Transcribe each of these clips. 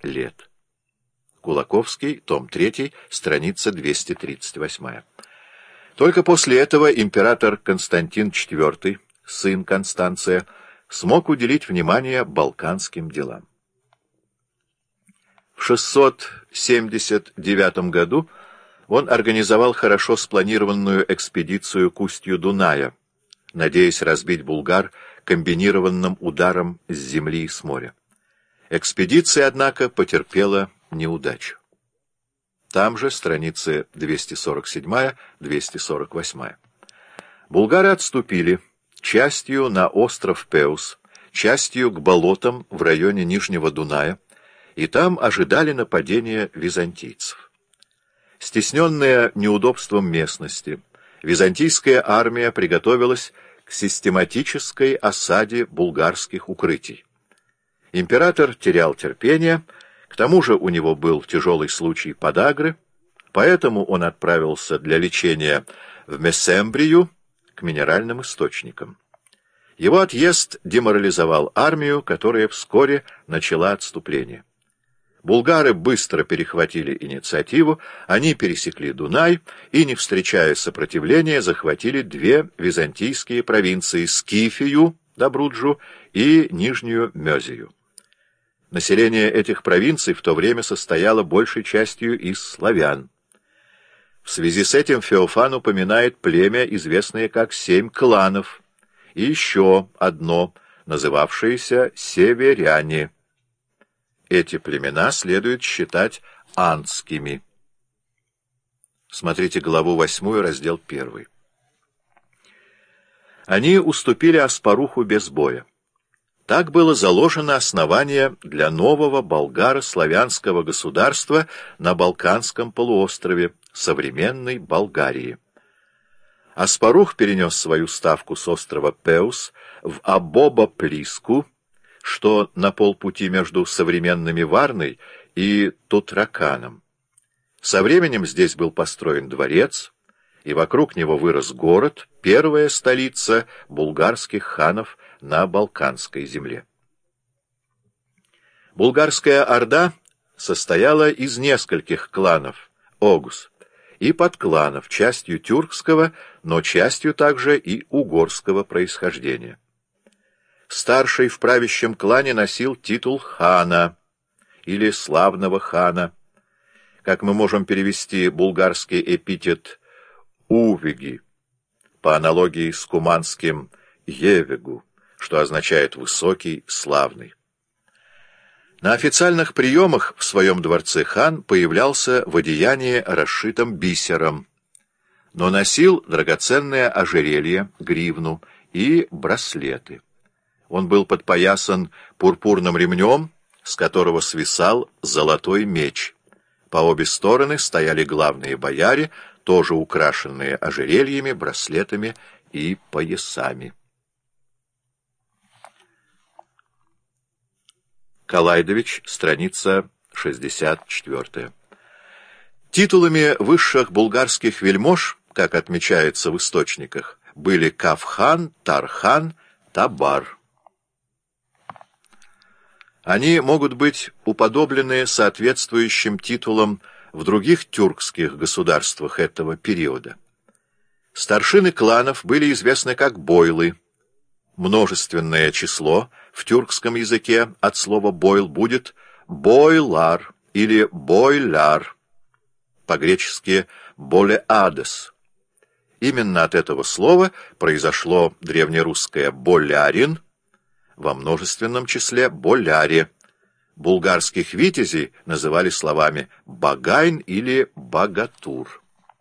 лет. Кулаковский, том 3, страница 238. Только после этого император Константин IV, сын Констанция, смог уделить внимание балканским делам. В 679 году он организовал хорошо спланированную экспедицию к устью Дуная, надеясь разбить булгар комбинированным ударом с земли и с моря. Экспедиция, однако, потерпела неудачу. Там же страницы 247-248. Булгары отступили частью на остров Пеус, частью к болотам в районе Нижнего Дуная, и там ожидали нападения византийцев. Стесненная неудобством местности, византийская армия приготовилась к систематической осаде булгарских укрытий. Император терял терпение, к тому же у него был тяжелый случай подагры, поэтому он отправился для лечения в Месембрию к минеральным источникам. Его отъезд деморализовал армию, которая вскоре начала отступление. Булгары быстро перехватили инициативу, они пересекли Дунай и, не встречая сопротивления, захватили две византийские провинции — Скифию, Добруджу, и Нижнюю Мезию. Население этих провинций в то время состояло большей частью из славян. В связи с этим Феофан упоминает племя, известное как «Семь кланов», и еще одно, называвшееся «Северяне». Эти племена следует считать андскими. Смотрите главу 8, раздел 1. Они уступили Аспаруху без боя. Так было заложено основание для нового болгаро-славянского государства на Балканском полуострове, современной Болгарии. Аспарух перенес свою ставку с острова Пеус в Абоба-Плиску, что на полпути между современными Варной и Тутраканом. Со временем здесь был построен дворец, и вокруг него вырос город, первая столица булгарских ханов на Балканской земле. Булгарская орда состояла из нескольких кланов Огус и подкланов, частью тюркского, но частью также и угорского происхождения. Старший в правящем клане носил титул хана или славного хана. Как мы можем перевести булгарский эпитет «увеги» по аналогии с куманским «евегу», что означает «высокий, славный». На официальных приемах в своем дворце хан появлялся в одеянии, расшитом бисером, но носил драгоценное ожерелье, гривну и браслеты. Он был подпоясан пурпурным ремнем, с которого свисал золотой меч. По обе стороны стояли главные бояре, тоже украшенные ожерельями, браслетами и поясами. Калайдович, страница 64. Титулами высших булгарских вельмож, как отмечается в источниках, были Кавхан, Тархан, Табар. Они могут быть уподоблены соответствующим титулам в других тюркских государствах этого периода. Старшины кланов были известны как бойлы. Множественное число в тюркском языке от слова «бойл» будет «бойлар» или «бойляр», по-гречески «болеадес». Именно от этого слова произошло древнерусское «болярин», во множественном числе «боляре». Булгарских витязей называли словами «багайн» или «богатур».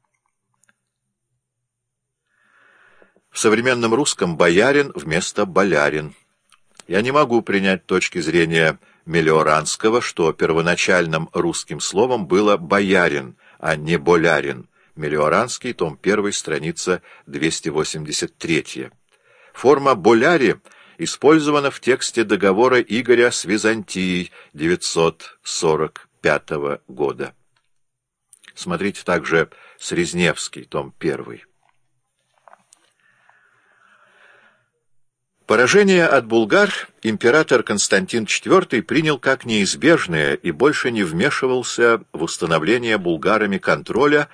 В современном русском «боярин» вместо «болярин». Я не могу принять точки зрения Мелиоранского, что первоначальным русским словом было «боярин», а не «болярин». Мелиоранский, том 1, страница 283. Форма «боляри» использована в тексте договора Игоря с Византией 945 года. Смотрите также Срезневский, том 1. Поражение от булгар император Константин IV принял как неизбежное и больше не вмешивался в установление булгарами контроля